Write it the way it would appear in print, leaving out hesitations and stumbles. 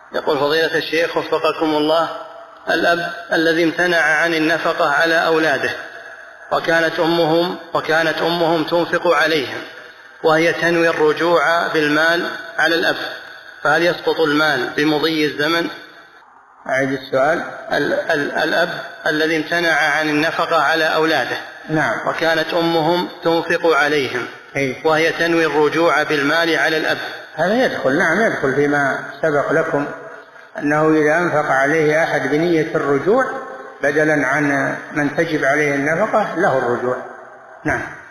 يقول فضيلة الشيخ وفقكم الله، الأب الذي امتنع عن النفقة على أولاده وكانت أمهم تنفق عليهم وهي تنوي الرجوع بالمال على الأب، فهل يسقط المال بمضي الزمن؟ أعيد السؤال. الأب الذي امتنع عن النفقة على أولاده، نعم، وكانت أمهم تنفق عليهم وهي تنوي الرجوع بالمال على الأب، هذا يدخل، نعم يدخل فيما سبق لكم أنه إذا أنفق عليه أحد بنية الرجوع بدلا عن من تجب عليه النفقة له الرجوع. نعم.